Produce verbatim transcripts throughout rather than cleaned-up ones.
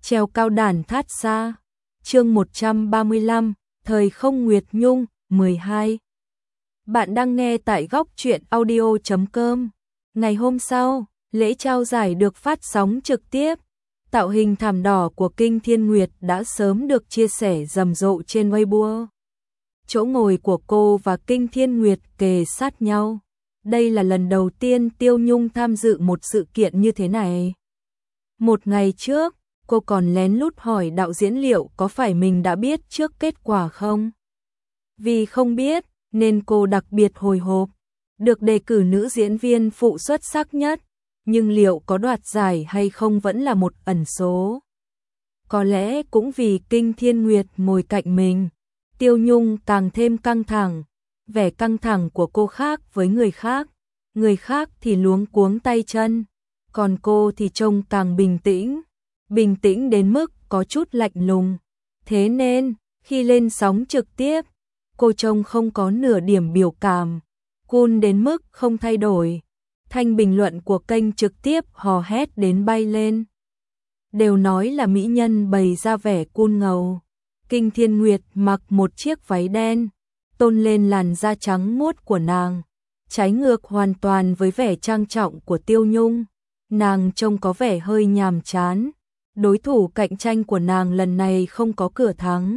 treo cao đàn thát xa. Chương một trăm ba mươi lăm, Thời không Nguyệt Nhung, mười hai. Bạn đang nghe tại góc truyện audio chấm com. Ngày hôm sau, lễ trao giải được phát sóng trực tiếp. Tạo hình thảm đỏ của Kinh Thiên Nguyệt đã sớm được chia sẻ rầm rộ trên Weibo. Chỗ ngồi của cô và Kinh Thiên Nguyệt kề sát nhau. Đây là lần đầu tiên Tiêu Nhung tham dự một sự kiện như thế này. Một ngày trước, cô còn lén lút hỏi đạo diễn liệu có phải mình đã biết trước kết quả không? Vì không biết, nên cô đặc biệt hồi hộp. Được đề cử nữ diễn viên phụ xuất sắc nhất, nhưng liệu có đoạt giải hay không vẫn là một ẩn số. Có lẽ cũng vì Kinh Thiên Nguyệt ngồi cạnh mình, Tiêu Nhung càng thêm căng thẳng. Vẻ căng thẳng của cô khác với người khác, người khác thì luống cuống tay chân, còn cô thì trông càng bình tĩnh, bình tĩnh đến mức có chút lạnh lùng. Thế nên, khi lên sóng trực tiếp, cô trông không có nửa điểm biểu cảm, cool đến mức không thay đổi. Thanh bình luận của kênh trực tiếp hò hét đến bay lên. Đều nói là mỹ nhân bày ra vẻ cool ngầu. Kinh Thiên Nguyệt mặc một chiếc váy đen, tôn lên làn da trắng muốt của nàng, trái ngược hoàn toàn với vẻ trang trọng của Tiêu Nhung. Nàng trông có vẻ hơi nhàm chán. Đối thủ cạnh tranh của nàng lần này không có cửa thắng.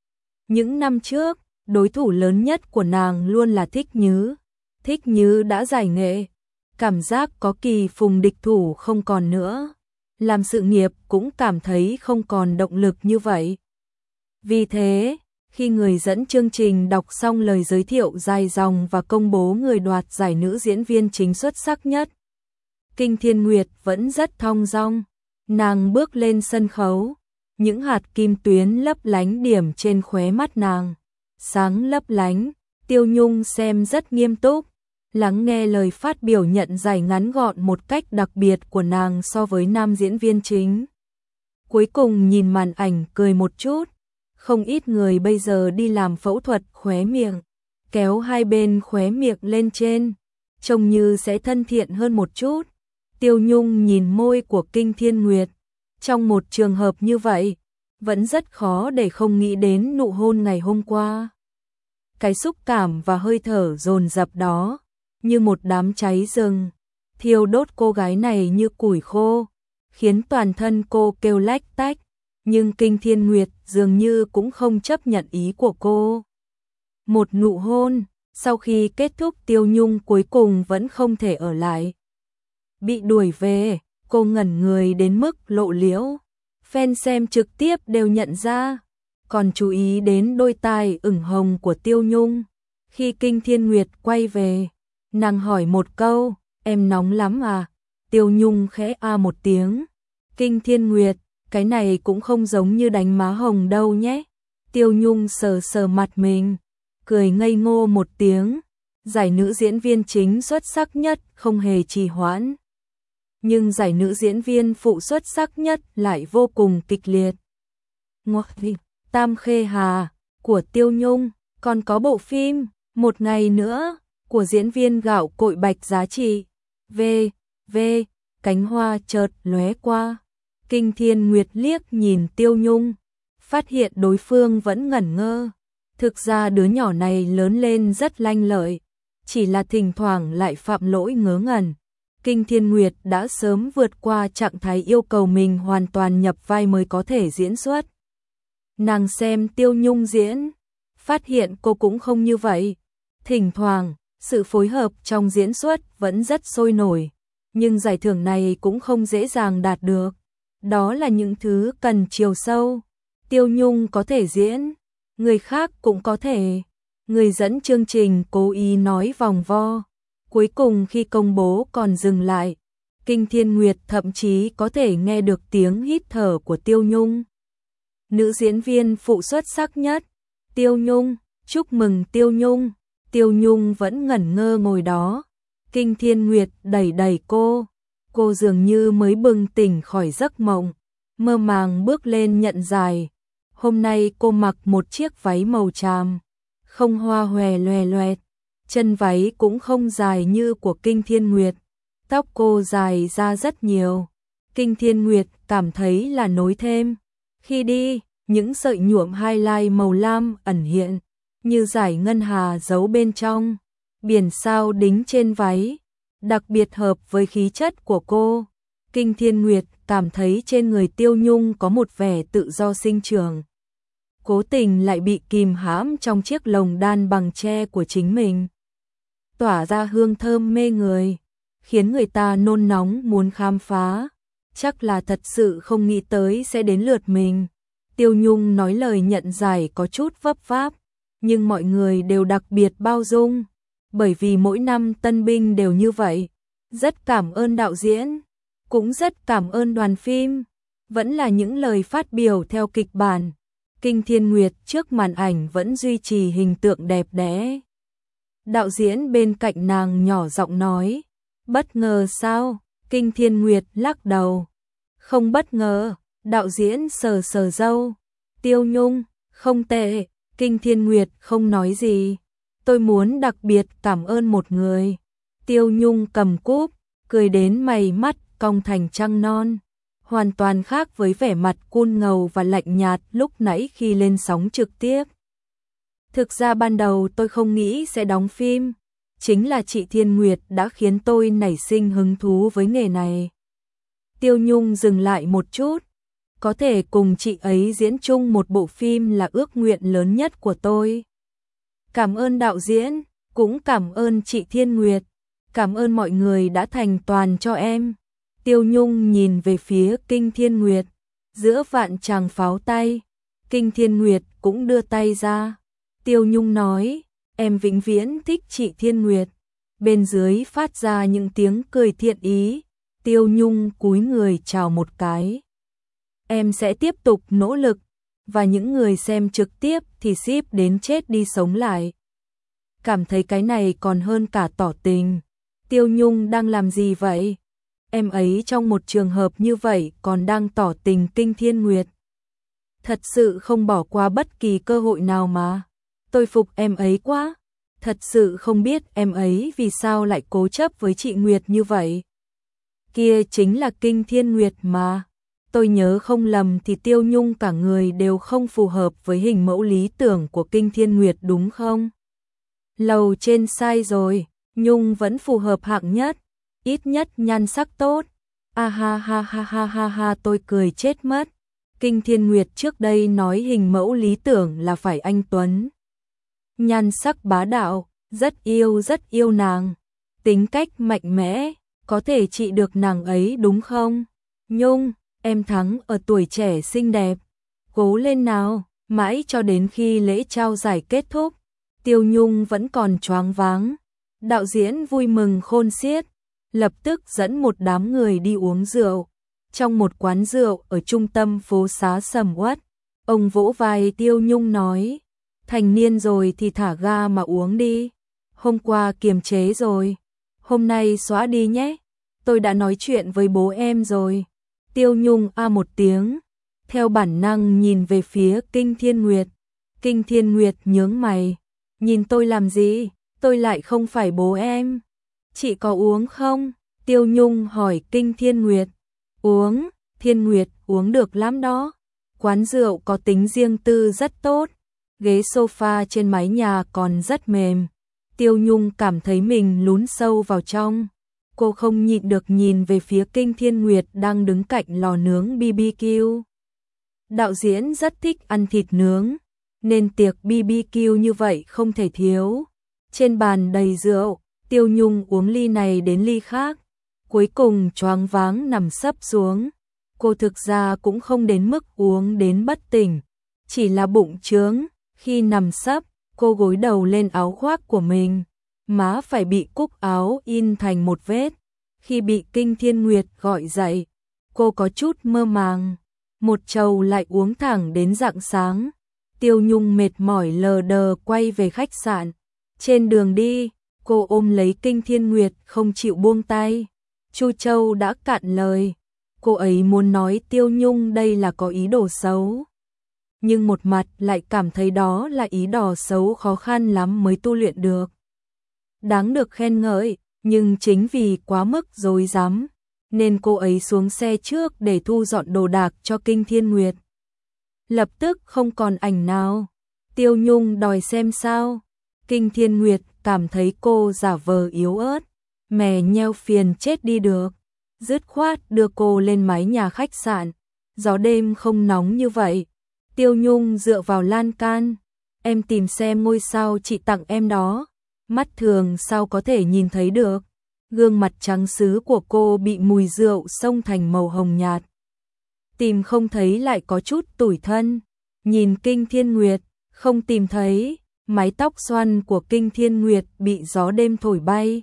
Những năm trước, đối thủ lớn nhất của nàng luôn là Thích Nhứ. Thích Nhứ đã giải nghệ, cảm giác có kỳ phùng địch thủ không còn nữa. Làm sự nghiệp cũng cảm thấy không còn động lực như vậy. Vì thế, khi người dẫn chương trình đọc xong lời giới thiệu dài dòng và công bố người đoạt giải nữ diễn viên chính xuất sắc nhất, Kinh Thiên Nguyệt vẫn rất thong dong. Nàng bước lên sân khấu, những hạt kim tuyến lấp lánh điểm trên khóe mắt nàng, sáng lấp lánh. Tiêu Nhung xem rất nghiêm túc, lắng nghe lời phát biểu nhận giải ngắn gọn một cách đặc biệt của nàng so với nam diễn viên chính. Cuối cùng nhìn màn ảnh cười một chút. Không ít người bây giờ đi làm phẫu thuật khóe miệng, kéo hai bên khóe miệng lên trên, trông như sẽ thân thiện hơn một chút. Tiêu Nhung nhìn môi của Kinh Thiên Nguyệt, trong một trường hợp như vậy, vẫn rất khó để không nghĩ đến nụ hôn ngày hôm qua. Cái xúc cảm và hơi thở dồn dập đó, như một đám cháy rừng, thiêu đốt cô gái này như củi khô, khiến toàn thân cô kêu lách tách. Nhưng Kinh Thiên Nguyệt dường như cũng không chấp nhận ý của cô. Một nụ hôn, sau khi kết thúc Tiêu Nhung cuối cùng vẫn không thể ở lại. Bị đuổi về, cô ngẩn người đến mức lộ liễu. Fan xem trực tiếp đều nhận ra, còn chú ý đến đôi tai ửng hồng của Tiêu Nhung. Khi Kinh Thiên Nguyệt quay về, nàng hỏi một câu, em nóng lắm à? Tiêu Nhung khẽ a một tiếng. Kinh Thiên Nguyệt, cái này cũng không giống như đánh má hồng đâu nhé. Tiêu Nhung sờ sờ mặt mình, cười ngây ngô một tiếng. Giải nữ diễn viên chính xuất sắc nhất không hề trì hoãn. Nhưng giải nữ diễn viên phụ xuất sắc nhất lại vô cùng kịch liệt. Ngoại Tam Khê Hà của Tiêu Nhung, còn có bộ phim Một Ngày Nữa của diễn viên gạo cội Bạch Giá Trị. V, V, cánh hoa chợt lóe qua. Kinh Thiên Nguyệt liếc nhìn Tiêu Nhung, phát hiện đối phương vẫn ngẩn ngơ. Thực ra đứa nhỏ này lớn lên rất lanh lợi, chỉ là thỉnh thoảng lại phạm lỗi ngớ ngẩn. Kinh Thiên Nguyệt đã sớm vượt qua trạng thái yêu cầu mình hoàn toàn nhập vai mới có thể diễn xuất. Nàng xem Tiêu Nhung diễn, phát hiện cô cũng không như vậy. Thỉnh thoảng, sự phối hợp trong diễn xuất vẫn rất sôi nổi, nhưng giải thưởng này cũng không dễ dàng đạt được. Đó là những thứ cần chiều sâu. Tiêu Nhung có thể diễn, người khác cũng có thể. Người dẫn chương trình cố ý nói vòng vo. Cuối cùng khi công bố còn dừng lại, Kinh Thiên Nguyệt thậm chí có thể nghe được tiếng hít thở của Tiêu Nhung. Nữ diễn viên phụ xuất sắc nhất, Tiêu Nhung, chúc mừng Tiêu Nhung. Tiêu Nhung vẫn ngẩn ngơ ngồi đó. Kinh Thiên Nguyệt đẩy đẩy cô. Cô dường như mới bừng tỉnh khỏi giấc mộng, mơ màng bước lên nhận giải. Hôm nay cô mặc một chiếc váy màu tràm, không hoa hòe loè loẹt, chân váy cũng không dài như của Kinh Thiên Nguyệt. Tóc cô dài ra rất nhiều, Kinh Thiên Nguyệt cảm thấy là nối thêm. Khi đi, những sợi nhuộm highlight màu lam ẩn hiện, như dải ngân hà giấu bên trong, biển sao đính trên váy, đặc biệt hợp với khí chất của cô. Kinh Thiên Nguyệt cảm thấy trên người Tiêu Nhung có một vẻ tự do sinh trưởng. Cố tình lại bị kìm hãm trong chiếc lồng đan bằng tre của chính mình. Tỏa ra hương thơm mê người, khiến người ta nôn nóng muốn khám phá. Chắc là thật sự không nghĩ tới sẽ đến lượt mình. Tiêu Nhung nói lời nhận giải có chút vấp váp, nhưng mọi người đều đặc biệt bao dung, bởi vì mỗi năm tân binh đều như vậy. Rất cảm ơn đạo diễn, cũng rất cảm ơn đoàn phim, vẫn là những lời phát biểu theo kịch bản. Kinh Thiên Nguyệt trước màn ảnh vẫn duy trì hình tượng đẹp đẽ. Đạo diễn bên cạnh nàng nhỏ giọng nói, bất ngờ sao? Kinh Thiên Nguyệt lắc đầu, không bất ngờ. Đạo diễn sờ sờ râu, Tiêu Nhung, không tệ. Kinh Thiên Nguyệt không nói gì. Tôi muốn đặc biệt cảm ơn một người. Tiêu Nhung cầm cúp, cười đến mày mắt cong thành trăng non, hoàn toàn khác với vẻ mặt cool ngầu và lạnh nhạt lúc nãy khi lên sóng trực tiếp. Thực ra ban đầu tôi không nghĩ sẽ đóng phim, chính là chị Thiên Nguyệt đã khiến tôi nảy sinh hứng thú với nghề này. Tiêu Nhung dừng lại một chút, có thể cùng chị ấy diễn chung một bộ phim là ước nguyện lớn nhất của tôi. Cảm ơn đạo diễn, cũng cảm ơn chị Thiên Nguyệt, cảm ơn mọi người đã thành toàn cho em. Tiêu Nhung nhìn về phía Kinh Thiên Nguyệt, giữa vạn tràng pháo tay, Kinh Thiên Nguyệt cũng đưa tay ra. Tiêu Nhung nói, em vĩnh viễn thích chị Thiên Nguyệt. Bên dưới phát ra những tiếng cười thiện ý, Tiêu Nhung cúi người chào một cái. Em sẽ tiếp tục nỗ lực, và những người xem trực tiếp thì ship đến chết đi sống lại. Cảm thấy cái này còn hơn cả tỏ tình. Tiêu Nhung đang làm gì vậy? Em ấy trong một trường hợp như vậy còn đang tỏ tình Kinh Thiên Nguyệt. Thật sự không bỏ qua bất kỳ cơ hội nào mà. Tôi phục em ấy quá. Thật sự không biết em ấy vì sao lại cố chấp với chị Nguyệt như vậy. Kia chính là Kinh Thiên Nguyệt mà. Tôi nhớ không lầm thì Tiêu Nhung cả người đều không phù hợp với hình mẫu lý tưởng của Kinh Thiên Nguyệt đúng không? Lầu trên sai rồi, Nhung vẫn phù hợp hạng nhất, ít nhất nhan sắc tốt. A ha ha ha ha ha ha, tôi cười chết mất. Kinh Thiên Nguyệt trước đây nói hình mẫu lý tưởng là phải anh tuấn, nhan sắc bá đạo, rất yêu rất yêu nàng, tính cách mạnh mẽ, có thể trị được nàng ấy đúng không? Nhung, em thắng ở tuổi trẻ xinh đẹp, cố lên nào. Mãi cho đến khi lễ trao giải kết thúc, Tiêu Nhung vẫn còn choáng váng. Đạo diễn vui mừng khôn xiết, lập tức dẫn một đám người đi uống rượu. Trong một quán rượu ở trung tâm phố xá sầm uất, ông vỗ vai Tiêu Nhung nói, thành niên rồi thì thả ga mà uống đi. Hôm qua kiềm chế rồi, hôm nay xóa đi nhé. Tôi đã nói chuyện với bố em rồi. Tiêu Nhung a một tiếng, theo bản năng nhìn về phía Kinh Thiên Nguyệt. Kinh Thiên Nguyệt nhướng mày, nhìn tôi làm gì? Tôi lại không phải bố em. Chị có uống không? Tiêu Nhung hỏi Kinh Thiên Nguyệt. Uống, Thiên Nguyệt uống được lắm đó. Quán rượu có tính riêng tư rất tốt, ghế sofa trên mái nhà còn rất mềm. Tiêu Nhung cảm thấy mình lún sâu vào trong. Cô không nhịn được nhìn về phía Kinh Thiên Nguyệt đang đứng cạnh lò nướng bê bê kiu. Đạo diễn rất thích ăn thịt nướng, nên tiệc bê bê kiu như vậy không thể thiếu. Trên bàn đầy rượu, Tiêu Nhung uống ly này đến ly khác, cuối cùng choáng váng nằm sấp xuống. Cô thực ra cũng không đến mức uống đến bất tỉnh, chỉ là bụng trướng. Khi nằm sấp, cô gối đầu lên áo khoác của mình, má phải bị cúc áo in thành một vết. Khi bị Kinh Thiên Nguyệt gọi dậy, cô có chút mơ màng. Một chầu lại uống thẳng đến rạng sáng. Tiêu Nhung mệt mỏi lờ đờ quay về khách sạn. Trên đường đi, cô ôm lấy Kinh Thiên Nguyệt không chịu buông tay. Chu Châu đã cạn lời. Cô ấy muốn nói Tiêu Nhung đây là có ý đồ xấu, nhưng một mặt lại cảm thấy đó là ý đồ xấu khó khăn lắm mới tu luyện được. Đáng được khen ngợi, nhưng chính vì quá mức dối rắm nên cô ấy xuống xe trước để thu dọn đồ đạc cho Kinh Thiên Nguyệt. Lập tức không còn ảnh nào. Tiêu Nhung đòi xem sao. Kinh Thiên Nguyệt cảm thấy cô giả vờ yếu ớt, mè nheo phiền chết đi được. Dứt khoát đưa cô lên mái nhà khách sạn. Gió đêm không nóng như vậy. Tiêu Nhung dựa vào lan can. Em tìm xem ngôi sao chị tặng em đó. Mắt thường sao có thể nhìn thấy được. Gương mặt trắng sứ của cô bị mùi rượu xông thành màu hồng nhạt. Tìm không thấy lại có chút tủi thân. Nhìn Kinh Thiên Nguyệt, không tìm thấy. Mái tóc xoăn của Kinh Thiên Nguyệt bị gió đêm thổi bay.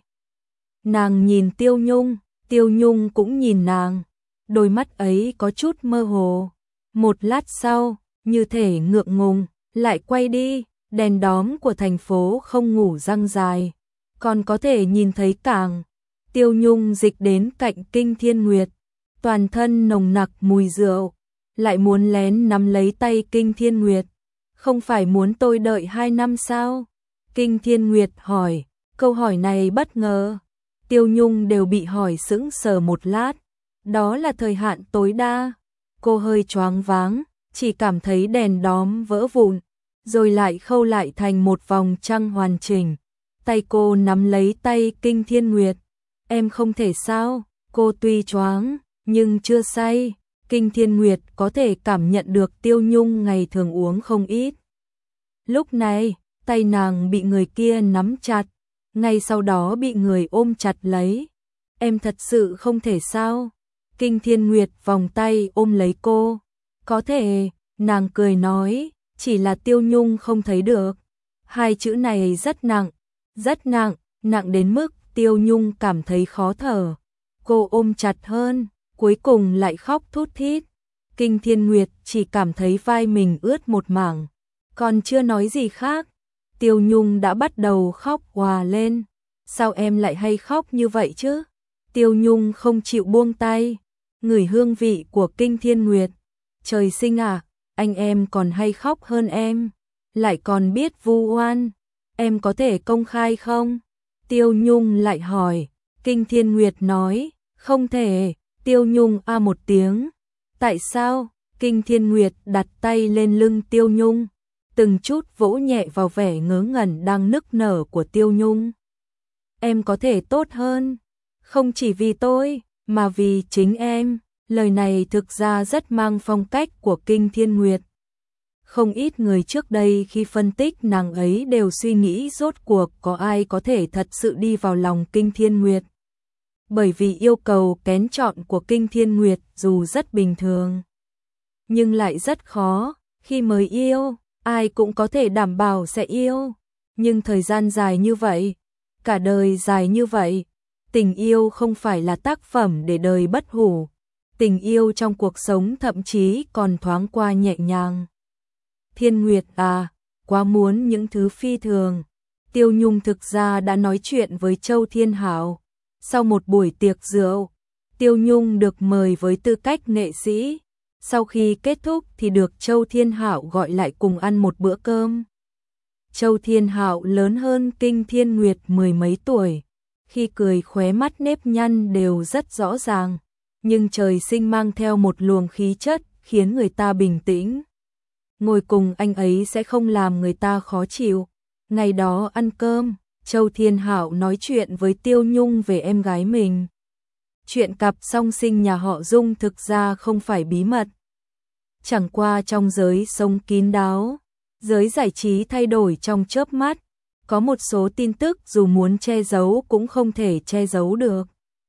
Nàng nhìn Tiêu Nhung, Tiêu Nhung cũng nhìn nàng. Đôi mắt ấy có chút mơ hồ. Một lát sau, như thể ngượng ngùng, lại quay đi. Đèn đóm của thành phố không ngủ răng dài, còn có thể nhìn thấy cảng. Tiêu Nhung dịch đến cạnh Kinh Thiên Nguyệt, toàn thân nồng nặc mùi rượu, lại muốn lén nắm lấy tay Kinh Thiên Nguyệt. Không phải muốn tôi đợi hai năm sao? Kinh Thiên Nguyệt hỏi, câu hỏi này bất ngờ. Tiêu Nhung đều bị hỏi sững sờ một lát. Đó là thời hạn tối đa. Cô hơi choáng váng, chỉ cảm thấy đèn đóm vỡ vụn, rồi lại khâu lại thành một vòng trăng hoàn chỉnh. Tay cô nắm lấy tay Kinh Thiên Nguyệt. Em không thể sao? Cô tuy choáng, nhưng chưa say. Kinh Thiên Nguyệt có thể cảm nhận được Tiêu Nhung ngày thường uống không ít. Lúc này, tay nàng bị người kia nắm chặt, ngay sau đó bị người ôm chặt lấy. Em thật sự không thể sao? Kinh Thiên Nguyệt vòng tay ôm lấy cô. Có thể, nàng cười nói, chỉ là Tiêu Nhung không thấy được. Hai chữ này rất nặng, rất nặng, nặng đến mức Tiêu Nhung cảm thấy khó thở. Cô ôm chặt hơn, cuối cùng lại khóc thút thít. Kinh Thiên Nguyệt chỉ cảm thấy vai mình ướt một mảng, còn chưa nói gì khác. Tiêu Nhung đã bắt đầu khóc òa lên. Sao em lại hay khóc như vậy chứ? Tiêu Nhung không chịu buông tay, ngửi hương vị của Kinh Thiên Nguyệt. Trời sinh à, anh em còn hay khóc hơn em, lại còn biết vu oan. Em có thể công khai không? Tiêu Nhung lại hỏi. Kinh Thiên Nguyệt nói, không thể. Tiêu Nhung a một tiếng. Tại sao? Kinh Thiên Nguyệt đặt tay lên lưng Tiêu Nhung, từng chút vỗ nhẹ vào vẻ ngớ ngẩn đang nức nở của Tiêu Nhung. Em có thể tốt hơn, không chỉ vì tôi, mà vì chính em. Lời này thực ra rất mang phong cách của Kinh Thiên Nguyệt. Không ít người trước đây khi phân tích nàng ấy đều suy nghĩ rốt cuộc có ai có thể thật sự đi vào lòng Kinh Thiên Nguyệt. Bởi vì yêu cầu kén chọn của Kinh Thiên Nguyệt dù rất bình thường, nhưng lại rất khó. Khi mới yêu, ai cũng có thể đảm bảo sẽ yêu. Nhưng thời gian dài như vậy, cả đời dài như vậy, tình yêu không phải là tác phẩm để đời bất hủ. Tình yêu trong cuộc sống thậm chí còn thoáng qua nhẹ nhàng. Thiên Nguyệt à, quá muốn những thứ phi thường. Tiêu Nhung thực ra đã nói chuyện với Châu Thiên Hạo. Sau một buổi tiệc rượu, Tiêu Nhung được mời với tư cách nghệ sĩ. Sau khi kết thúc thì được Châu Thiên Hạo gọi lại cùng ăn một bữa cơm. Châu Thiên Hạo lớn hơn Kinh Thiên Nguyệt mười mấy tuổi. Khi cười khóe mắt nếp nhăn đều rất rõ ràng, nhưng trời sinh mang theo một luồng khí chất khiến người ta bình tĩnh. Ngồi cùng anh ấy sẽ không làm người ta khó chịu. Ngày đó ăn cơm, Châu Thiên Hạo nói chuyện với Tiêu Nhung về em gái mình. Chuyện cặp song sinh nhà họ Dung thực ra không phải bí mật. Chẳng qua trong giới sống kín đáo, giới giải trí thay đổi trong chớp mắt. Có một số tin tức dù muốn che giấu cũng không thể che giấu được.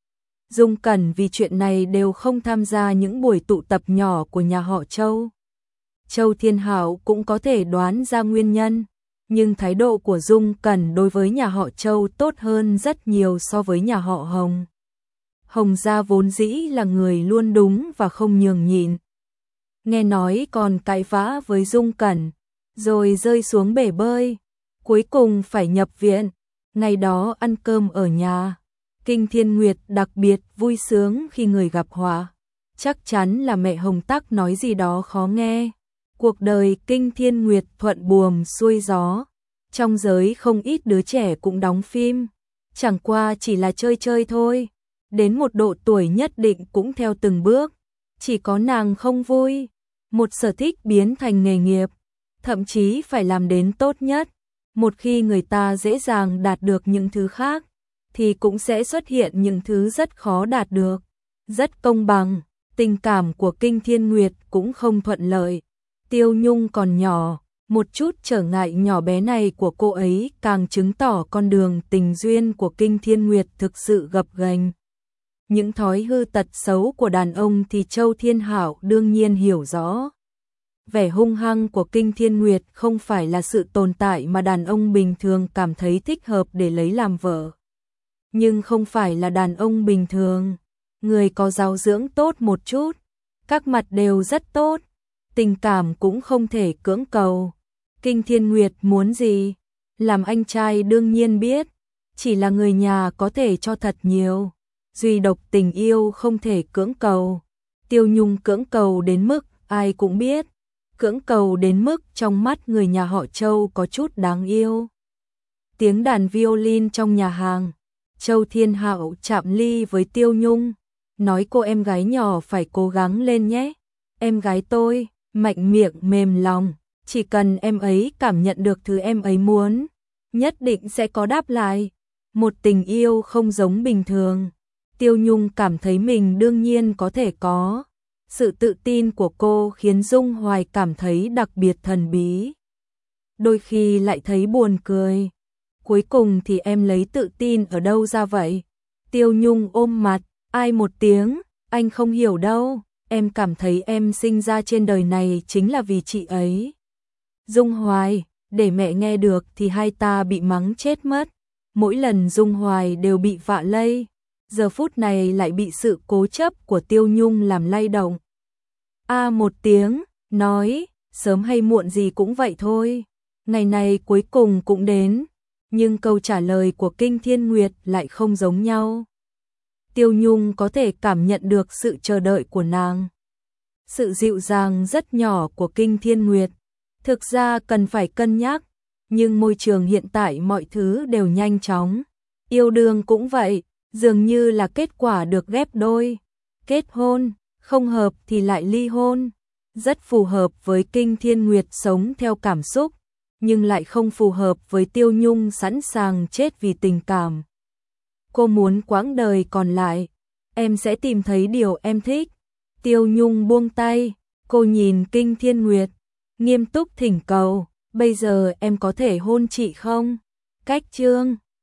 Dung Cẩn vì chuyện này đều không tham gia những buổi tụ tập nhỏ của nhà họ Châu. Châu Thiên Hạo cũng có thể đoán ra nguyên nhân, nhưng thái độ của Dung Cẩn đối với nhà họ Châu tốt hơn rất nhiều so với nhà họ Hồng. Hồng gia vốn dĩ là người luôn đúng và không nhường nhịn. Nghe nói còn cãi vã với Dung Cẩn, rồi rơi xuống bể bơi, cuối cùng phải nhập viện. Ngày đó ăn cơm ở nhà, Kinh Thiên Nguyệt đặc biệt vui sướng khi người gặp họa. Chắc chắn là mẹ Hồng Tắc nói gì đó khó nghe. Cuộc đời Kinh Thiên Nguyệt thuận buồm xuôi gió. Trong giới không ít đứa trẻ cũng đóng phim, chẳng qua chỉ là chơi chơi thôi. đến một độ tuổi nhất định cũng theo từng bước, chỉ có nàng không vui, một sở thích biến thành nghề nghiệp, thậm chí phải làm đến tốt nhất. Một khi người ta dễ dàng đạt được những thứ khác, thì cũng sẽ xuất hiện những thứ rất khó đạt được, rất công bằng. Tình cảm của Kinh Thiên Nguyệt cũng không thuận lợi. Tiêu Nhung còn nhỏ, một chút trở ngại nhỏ bé này của cô ấy càng chứng tỏ con đường tình duyên của Kinh Thiên Nguyệt thực sự gập ghềnh. Những thói hư tật xấu của đàn ông thì Châu Thiên Hạo đương nhiên hiểu rõ. Vẻ hung hăng của Kinh Thiên Nguyệt không phải là sự tồn tại mà đàn ông bình thường cảm thấy thích hợp để lấy làm vợ. Nhưng không phải là đàn ông bình thường, người có giáo dưỡng tốt một chút, các mặt đều rất tốt, tình cảm cũng không thể cưỡng cầu. Kinh Thiên Nguyệt muốn gì? Làm anh trai đương nhiên biết, chỉ là người nhà có thể cho thật nhiều, duy độc tình yêu không thể cưỡng cầu. Tiêu Nhung cưỡng cầu đến mức ai cũng biết, cưỡng cầu đến mức trong mắt người nhà họ Châu có chút đáng yêu. Tiếng đàn violin trong nhà hàng, Châu Thiên Hạo chạm ly với Tiêu Nhung, nói cô em gái nhỏ phải cố gắng lên nhé. Em gái tôi, mạnh miệng mềm lòng, chỉ cần em ấy cảm nhận được thứ em ấy muốn, nhất định sẽ có đáp lại. Một tình yêu không giống bình thường. Tiêu Nhung cảm thấy mình đương nhiên có thể có. Sự tự tin của cô khiến Dung Hoài cảm thấy đặc biệt thần bí. Đôi khi lại thấy buồn cười. Cuối cùng thì em lấy tự tin ở đâu ra vậy? Tiêu Nhung ôm mặt, ai một tiếng, anh không hiểu đâu, em cảm thấy em sinh ra trên đời này chính là vì chị ấy. Dung Hoài, để mẹ nghe được thì hai ta bị mắng chết mất. Mỗi lần Dung Hoài đều bị vạ lây, giờ phút này lại bị sự cố chấp của Tiêu Nhung làm lay động. A một tiếng, nói, sớm hay muộn gì cũng vậy thôi. Ngày này cuối cùng cũng đến, nhưng câu trả lời của Kinh Thiên Nguyệt lại không giống nhau. Tiêu Nhung có thể cảm nhận được sự chờ đợi của nàng. Sự dịu dàng rất nhỏ của Kinh Thiên Nguyệt. Thực ra cần phải cân nhắc, nhưng môi trường hiện tại mọi thứ đều nhanh chóng. Yêu đương cũng vậy, dường như là kết quả được ghép đôi. Kết hôn, không hợp thì lại ly hôn. Rất phù hợp với Kinh Thiên Nguyệt sống theo cảm xúc, nhưng lại không phù hợp với Tiêu Nhung sẵn sàng chết vì tình cảm. Cô muốn quãng đời còn lại, em sẽ tìm thấy điều em thích. Tiêu Nhung buông tay, cô nhìn Kinh Thiên Nguyệt, nghiêm túc thỉnh cầu, bây giờ em có thể hôn chị không? Cách chương